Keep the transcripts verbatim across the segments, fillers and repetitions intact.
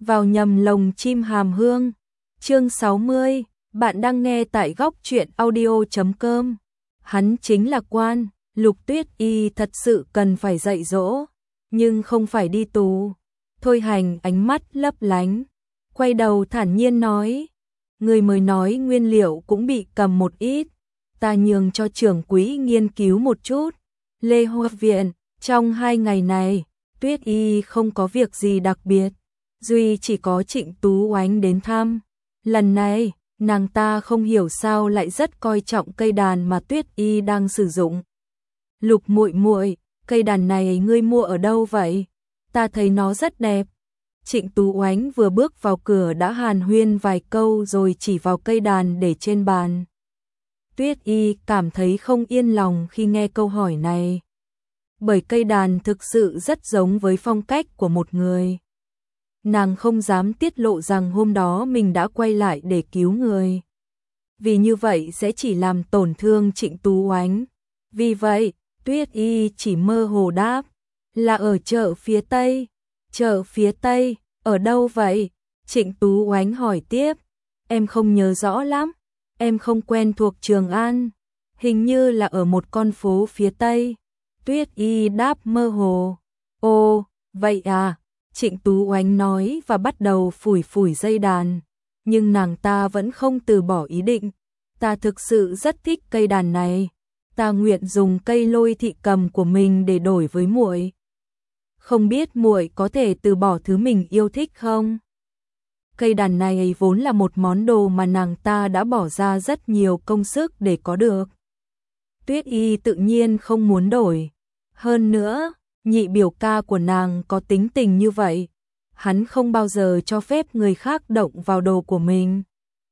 vào nhầm lồng chim hàm hương. Chương sáu mươi, bạn đang nghe tại góc truyện audio chấm com. Hắn chính là quan, Lục Tuyết Y thật sự cần phải dạy dỗ, nhưng không phải đi tù. Thôi Hành ánh mắt lấp lánh, quay đầu thản nhiên nói, người mới nói nguyên liệu cũng bị cầm một ít, ta nhường cho trưởng quỹ nghiên cứu một chút. Lê Hoa Viện, trong hai ngày này, Tuyết Y không có việc gì đặc biệt, duy chỉ có Trịnh Tú Oánh đến thăm. Lần này, nàng ta không hiểu sao lại rất coi trọng cây đàn mà Tuyết Y đang sử dụng. Lục muội muội, cây đàn này ngươi mua ở đâu vậy? Ta thấy nó rất đẹp. Trịnh Tú Oánh vừa bước vào cửa đã hàn huyên vài câu rồi chỉ vào cây đàn để trên bàn. Tuyết Y cảm thấy không yên lòng khi nghe câu hỏi này, bởi cây đàn thực sự rất giống với phong cách của một người. Nàng không dám tiết lộ rằng hôm đó mình đã quay lại để cứu người, vì như vậy sẽ chỉ làm tổn thương Trịnh Tú Oánh. Vì vậy, Tuyết Y chỉ mơ hồ đáp, là ở chợ phía Tây. Chợ phía Tây, ở đâu vậy? Trịnh Tú Oánh hỏi tiếp, em không nhớ rõ lắm, em không quen thuộc Trường An, hình như là ở một con phố phía Tây. Tuyết Y đáp mơ hồ. Ồ, vậy à? Trịnh Tú Oánh nói và bắt đầu phủi phủi dây đàn, nhưng nàng ta vẫn không từ bỏ ý định. Ta thực sự rất thích cây đàn này, ta nguyện dùng cây Lôi Thị cầm của mình để đổi với muội. Không biết muội có thể từ bỏ thứ mình yêu thích không? Cây đàn này vốn là một món đồ mà nàng ta đã bỏ ra rất nhiều công sức để có được. Tuyết Y tự nhiên không muốn đổi. Hơn nữa, nhị biểu ca của nàng có tính tình như vậy, hắn không bao giờ cho phép người khác động vào đồ của mình.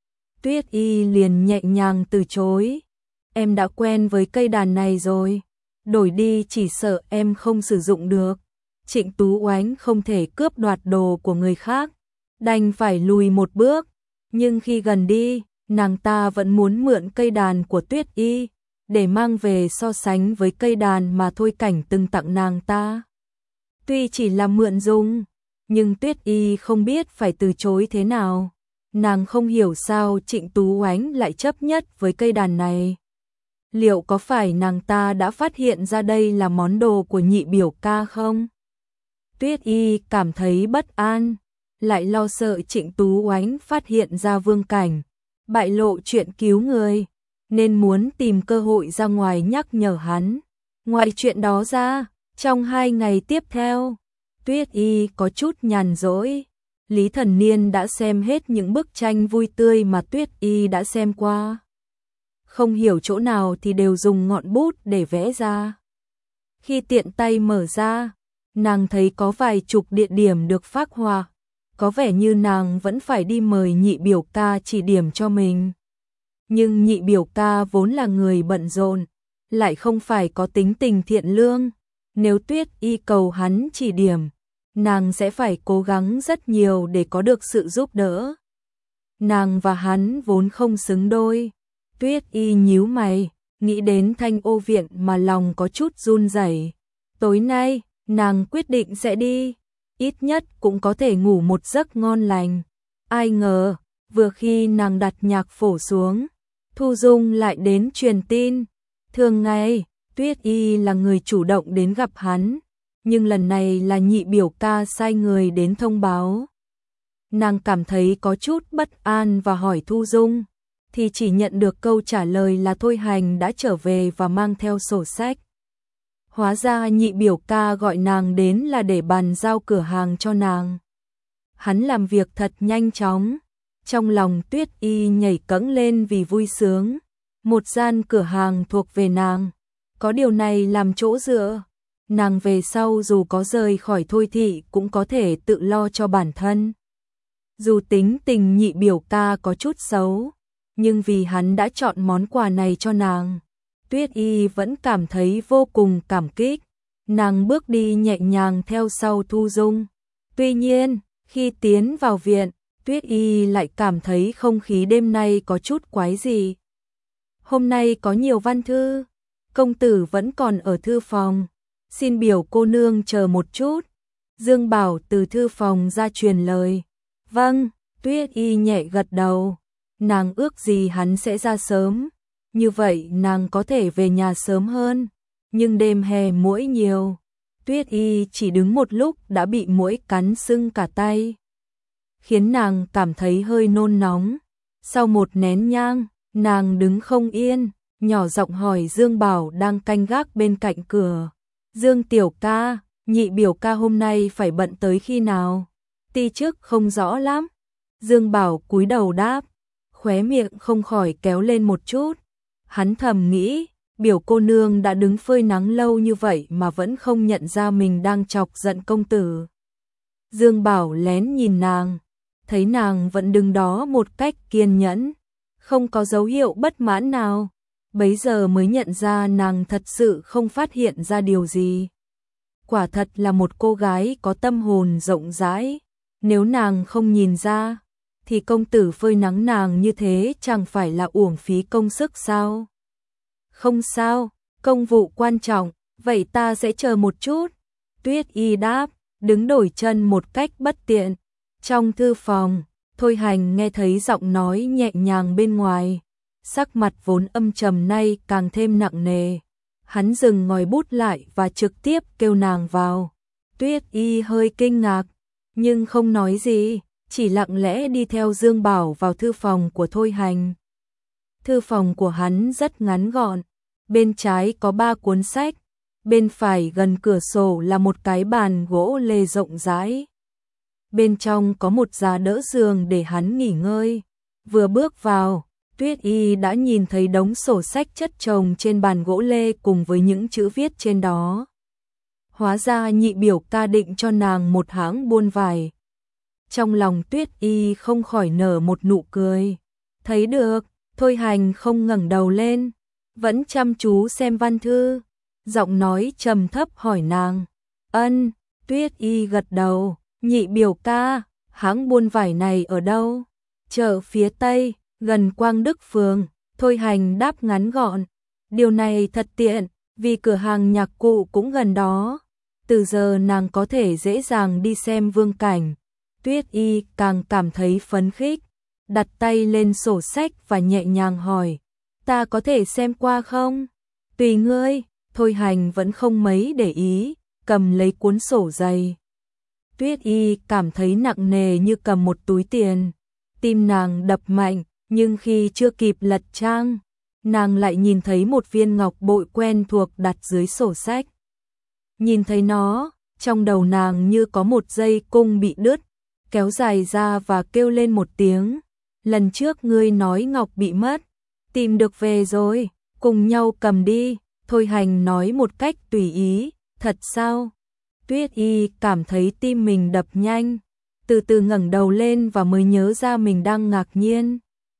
Tuyết Y liền nhẹ nhàng từ chối, em đã quen với cây đàn này rồi, đổi đi chỉ sợ em không sử dụng được. Trịnh Tú Oánh không thể cướp đoạt đồ của người khác, đành phải lùi một bước, nhưng khi gần đi, nàng ta vẫn muốn mượn cây đàn của Tuyết Y để mang về so sánh với cây đàn mà Thôi Cảnh từng tặng nàng ta. Tuy chỉ là mượn dùng, nhưng Tuyết Y không biết phải từ chối thế nào. Nàng không hiểu sao Trịnh Tú Oánh lại chấp nhất với cây đàn này. Liệu có phải nàng ta đã phát hiện ra đây là món đồ của nhị biểu ca không? Tuyết Y cảm thấy bất an, lại lo sợ Trịnh Tú Oánh phát hiện ra Vương Cảnh, bại lộ chuyện cứu người, nên muốn tìm cơ hội ra ngoài nhắc nhở hắn. Ngoài chuyện đó ra, trong hai ngày tiếp theo, Tuyết Y có chút nhàn rỗi. Lý Thần Niên đã xem hết những bức tranh vui tươi mà Tuyết Y đã xem qua. Không hiểu chỗ nào thì đều dùng ngọn bút để vẽ ra. Khi tiện tay mở ra, nàng thấy có vài chục địa điểm được phác họa, có vẻ như nàng vẫn phải đi mời nhị biểu ca chỉ điểm cho mình. Nhưng nhị biểu ca vốn là người bận rộn, lại không phải có tính tình thiện lương, nếu Tuyết Y cầu hắn chỉ điểm, nàng sẽ phải cố gắng rất nhiều để có được sự giúp đỡ. Nàng và hắn vốn không xứng đôi. Tuyết Y nhíu mày, nghĩ đến Thanh Ô Viện mà lòng có chút run rẩy. Tối nay, nàng quyết định sẽ đi, ít nhất cũng có thể ngủ một giấc ngon lành. Ai ngờ, vừa khi nàng đặt nhạc phổ xuống, Thu Dung lại đến truyền tin. Thường ngày, Tuyết Y là người chủ động đến gặp hắn, nhưng lần này là nhị biểu ca sai người đến thông báo. Nàng cảm thấy có chút bất an và hỏi Thu Dung, thì chỉ nhận được câu trả lời là Thôi Hành đã trở về và mang theo sổ sách. Hóa ra nhị biểu ca gọi nàng đến là để bàn giao cửa hàng cho nàng. Hắn làm việc thật nhanh chóng. Trong lòng Tuyết Y nhảy cẫng lên vì vui sướng. Một gian cửa hàng thuộc về nàng, có điều này làm chỗ dựa, nàng về sau dù có rời khỏi Thôi thị cũng có thể tự lo cho bản thân. Dù tính tình nhị biểu ca có chút xấu, nhưng vì hắn đã chọn món quà này cho nàng, Tuyết Y vẫn cảm thấy vô cùng cảm kích. Nàng bước đi nhẹ nhàng theo sau Thu Dung. Tuy nhiên, khi tiến vào viện, Tuyết Y lại cảm thấy không khí đêm nay có chút quái dị. Hôm nay có nhiều văn thư, công tử vẫn còn ở thư phòng, xin biểu cô nương chờ một chút. Dương Bảo từ thư phòng ra truyền lời, Vâng, Tuyết Y nhẹ gật đầu. Nàng ước gì hắn sẽ ra sớm, như vậy nàng có thể về nhà sớm hơn. Nhưng đêm hè muỗi nhiều, Tuyết Y chỉ đứng một lúc đã bị muỗi cắn sưng cả tay, khiến nàng cảm thấy hơi nôn nóng. Sau một nén nhang, nàng đứng không yên, nhỏ giọng hỏi Dương Bảo đang canh gác bên cạnh cửa. Dương tiểu ca, nhị biểu ca hôm nay phải bận tới khi nào? Ti trước không rõ lắm. Dương Bảo cúi đầu đáp, khóe miệng không khỏi kéo lên một chút. Hắn thầm nghĩ, biểu cô nương đã đứng phơi nắng lâu như vậy mà vẫn không nhận ra mình đang chọc giận công tử. Dương Bảo lén nhìn nàng, thấy nàng vẫn đứng đó một cách kiên nhẫn, không có dấu hiệu bất mãn nào. Bấy giờ mới nhận ra nàng thật sự không phát hiện ra điều gì. Quả thật là một cô gái có tâm hồn rộng rãi. Nếu nàng không nhìn ra, thì công tử phơi nắng nàng như thế chẳng phải là uổng phí công sức sao? Không sao, công vụ quan trọng, vậy ta sẽ chờ một chút. Tuyết Y đáp, đứng đổi chân một cách bất tiện. Trong thư phòng, Thôi Hành nghe thấy giọng nói nhẹ nhàng bên ngoài. Sắc mặt vốn âm trầm nay càng thêm nặng nề. Hắn dừng ngòi bút lại và trực tiếp kêu nàng vào. Tuyết Y hơi kinh ngạc, nhưng không nói gì, chỉ lặng lẽ đi theo Dương Bảo vào thư phòng của Thôi Hành. Thư phòng của hắn rất ngắn gọn, bên trái có ba cuốn sách, bên phải gần cửa sổ là một cái bàn gỗ lê rộng rãi. Bên trong có một giá đỡ giường để hắn nghỉ ngơi. Vừa bước vào, Tuyết Y đã nhìn thấy đống sổ sách chất chồng trên bàn gỗ lê cùng với những chữ viết trên đó. Hóa ra nhị biểu ca định cho nàng một hãng buôn vải. Trong lòng Tuyết Y không khỏi nở một nụ cười. Thấy được, Thôi Hành không ngẩng đầu lên, vẫn chăm chú xem văn thư. Giọng nói trầm thấp hỏi nàng. Ân, Tuyết Y gật đầu. Nhị biểu ca, hãng buôn vải này ở đâu? Chợ phía Tây, gần Quang Đức Phường. Thôi Hành đáp ngắn gọn. Điều này thật tiện, vì cửa hàng nhạc cụ cũng gần đó. Từ giờ nàng có thể dễ dàng đi xem Vương Cảnh. Tuyết Y càng cảm thấy phấn khích, đặt tay lên sổ sách và nhẹ nhàng hỏi. Ta có thể xem qua không? Tùy ngươi. Thôi Hành vẫn không mấy để ý, cầm lấy cuốn sổ dày. Tuyết Y cảm thấy nặng nề như cầm một túi tiền. Tim nàng đập mạnh, nhưng khi chưa kịp lật trang, nàng lại nhìn thấy một viên ngọc bội quen thuộc đặt dưới sổ sách. Nhìn thấy nó, trong đầu nàng như có một dây cung bị đứt, kéo dài ra và kêu lên một tiếng. Lần trước ngươi nói ngọc bị mất, tìm được về rồi, cùng nhau cầm đi. Thôi Hành nói một cách tùy ý. Thật sao? Tuyết Y cảm thấy tim mình đập nhanh, từ từ ngẩng đầu lên và mới nhớ ra mình đang ngạc nhiên.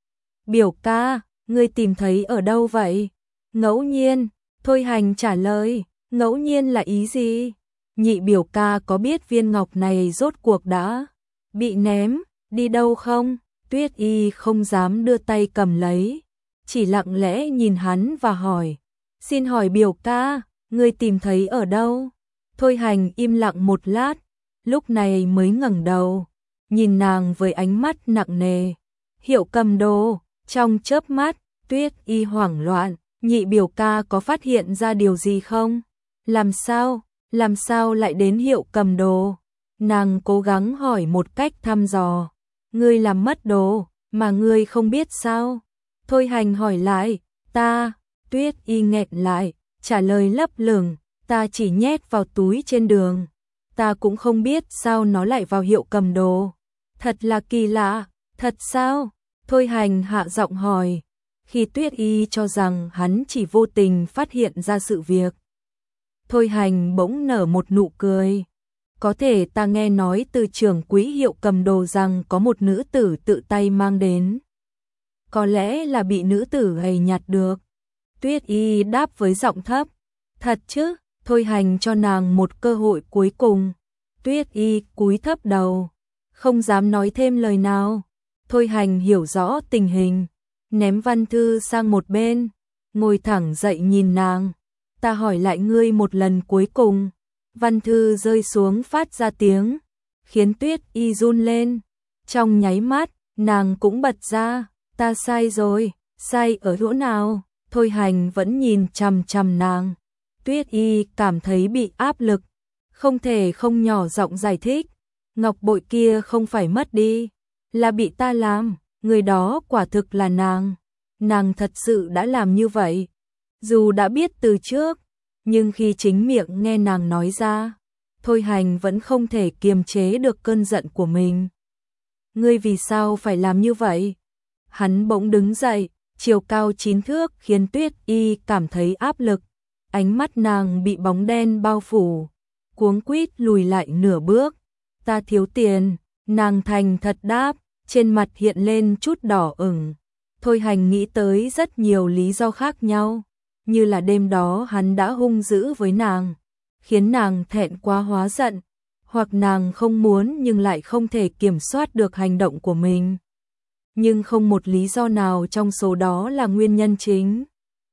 Biểu ca, ngươi tìm thấy ở đâu vậy? Ngẫu nhiên. Thôi Hành trả lời. Ngẫu nhiên là ý gì? Nhị biểu ca có biết viên ngọc này rốt cuộc đã bị ném đi đâu không? Tuyết Y không dám đưa tay cầm lấy, chỉ lặng lẽ nhìn hắn và hỏi. Xin hỏi biểu ca, ngươi tìm thấy ở đâu? Thôi Hành im lặng một lát, lúc này mới ngẩng đầu, nhìn nàng với ánh mắt nặng nề. Hiệu Cầm Đồ. Trong chớp mắt, Tuyết Y hoảng loạn. Nhị biểu ca có phát hiện ra điều gì không? Làm sao? Làm sao lại đến Hiệu Cầm Đồ? Nàng cố gắng hỏi một cách thăm dò. Ngươi làm mất đồ, mà ngươi không biết sao? Thôi Hành hỏi lại. Ta. Tuyết Y nghẹn lại, trả lời lấp lửng. Ta chỉ nhét vào túi trên đường. Ta cũng không biết sao nó lại vào Hiệu Cầm Đồ. Thật là kỳ lạ. Thật sao? Thôi Hành hạ giọng hỏi. Khi Tuyết Y cho rằng hắn chỉ vô tình phát hiện ra sự việc, Thôi Hành bỗng nở một nụ cười. Có thể ta nghe nói từ trưởng quỹ Hiệu Cầm Đồ rằng có một nữ tử tự tay mang đến. Có lẽ là bị nữ tử gầy nhặt được. Tuyết Y đáp với giọng thấp. Thật chứ? Thôi Hành cho nàng một cơ hội cuối cùng. Tuyết Y cúi thấp đầu, không dám nói thêm lời nào. Thôi Hành hiểu rõ tình hình, ném văn thư sang một bên, ngồi thẳng dậy nhìn nàng. Ta hỏi lại ngươi một lần cuối cùng. Văn thư rơi xuống phát ra tiếng, khiến Tuyết Y run lên. Trong nháy mắt, nàng cũng bật ra, ta sai rồi, sai ở chỗ nào? Thôi Hành vẫn nhìn chằm chằm nàng. Tuyết Y cảm thấy bị áp lực, không thể không nhỏ giọng giải thích. Ngọc bội kia không phải mất đi, là bị ta làm, người đó quả thực là nàng. Nàng thật sự đã làm như vậy. Dù đã biết từ trước, nhưng khi chính miệng nghe nàng nói ra, Thôi Hành vẫn không thể kiềm chế được cơn giận của mình. Ngươi vì sao phải làm như vậy? Hắn bỗng đứng dậy, chiều cao chín thước khiến Tuyết Y cảm thấy áp lực. Ánh mắt nàng bị bóng đen bao phủ, cuống quýt lùi lại nửa bước. Ta thiếu tiền, nàng thành thật đáp, trên mặt hiện lên chút đỏ ửng. Thôi Hành nghĩ tới rất nhiều lý do khác nhau, như là đêm đó hắn đã hung dữ với nàng, khiến nàng thẹn quá hóa giận, hoặc nàng không muốn nhưng lại không thể kiểm soát được hành động của mình. Nhưng không một lý do nào trong số đó là nguyên nhân chính.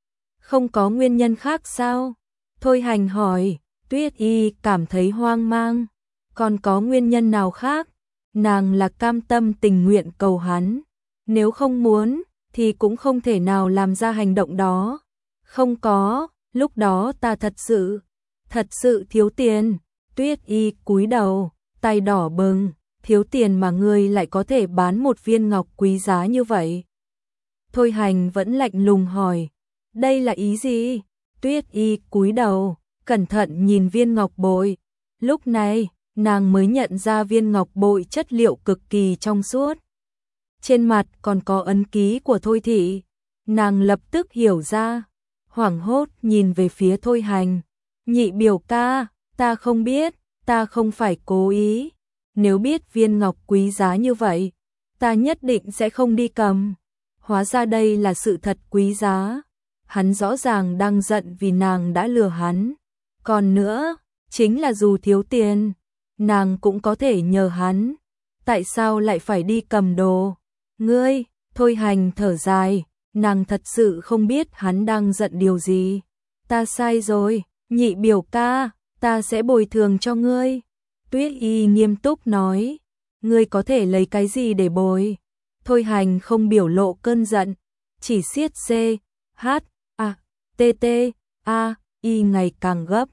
Không có nguyên nhân khác sao? Thôi Hành hỏi. Tuyết Y cảm thấy hoang mang. Còn có nguyên nhân nào khác? Nàng là cam tâm tình nguyện cầu hắn. Nếu không muốn, thì cũng không thể nào làm ra hành động đó. Không có, lúc đó ta thật sự, thật sự thiếu tiền. Tuyết Y cúi đầu, tay đỏ bừng. Thiếu tiền mà ngươi lại có thể bán một viên ngọc quý giá như vậy. Thôi Hành vẫn lạnh lùng hỏi. Đây là ý gì? Tuyết Y cúi đầu, cẩn thận nhìn viên ngọc bội. Lúc này, nàng mới nhận ra viên ngọc bội chất liệu cực kỳ trong suốt. Trên mặt còn có ấn ký của Thôi thị. Nàng lập tức hiểu ra, hoảng hốt nhìn về phía Thôi Hành. Nhị biểu ca, ta không biết, ta không phải cố ý. Nếu biết viên ngọc quý giá như vậy, ta nhất định sẽ không đi cầm. Hóa ra đây là sự thật quý giá. Hắn rõ ràng đang giận vì nàng đã lừa hắn. Còn nữa, chính là dù thiếu tiền, nàng cũng có thể nhờ hắn. Tại sao lại phải đi cầm đồ? Ngươi, Thôi Hành thở dài, nàng thật sự không biết hắn đang giận điều gì. Ta sai rồi, nhị biểu ca, ta sẽ bồi thường cho ngươi. Tuyết Y nghiêm túc nói, ngươi có thể lấy cái gì để bồi? Thôi Hành không biểu lộ cơn giận, chỉ siết C, H, A, T, T, A, Y ngày càng gấp.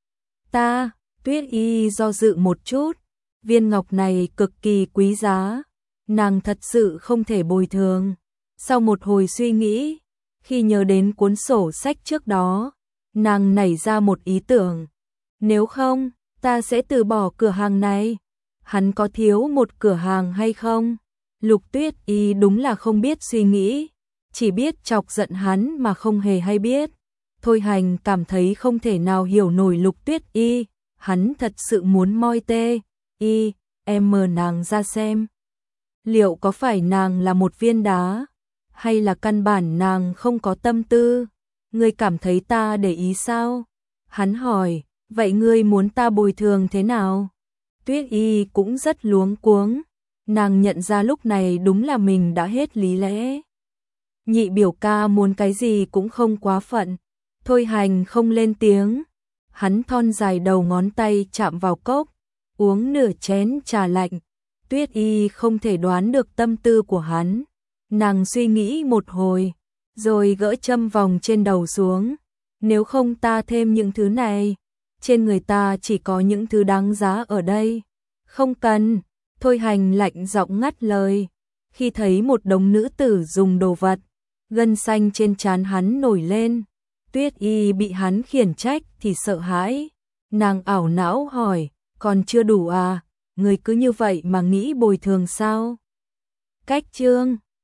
Ta, Tuyết Y do dự một chút, viên ngọc này cực kỳ quý giá, nàng thật sự không thể bồi thường. Sau một hồi suy nghĩ, khi nhớ đến cuốn sổ sách trước đó, nàng nảy ra một ý tưởng. Nếu không, ta sẽ từ bỏ cửa hàng này. Hắn có thiếu một cửa hàng hay không? Lục Tuyết Y đúng là không biết suy nghĩ, chỉ biết chọc giận hắn mà không hề hay biết. Thôi Hành cảm thấy không thể nào hiểu nổi Lục Tuyết Y, hắn thật sự muốn moi tê, y, em mờ nàng ra xem. Liệu có phải nàng là một viên đá, hay là căn bản nàng không có tâm tư? Ngươi cảm thấy ta để ý sao? Hắn hỏi, vậy ngươi muốn ta bồi thường thế nào? Tuyết Y cũng rất luống cuống, nàng nhận ra lúc này đúng là mình đã hết lý lẽ. Nhị biểu ca muốn cái gì cũng không quá phận. Thôi Hành không lên tiếng, hắn thon dài đầu ngón tay chạm vào cốc, uống nửa chén trà lạnh. Tuyết Y không thể đoán được tâm tư của hắn, nàng suy nghĩ một hồi, rồi gỡ châm vòng trên đầu xuống. Nếu không ta thêm những thứ này, trên người ta chỉ có những thứ đáng giá ở đây. Không cần. Thôi Hành lạnh giọng ngắt lời. Khi thấy một đống nữ tử dùng đồ vật, gân xanh trên trán hắn nổi lên. Tuyết Y bị hắn khiển trách thì sợ hãi. Nàng ảo não hỏi, còn chưa đủ à? Người cứ như vậy mà nghĩ bồi thường sao? Cách chương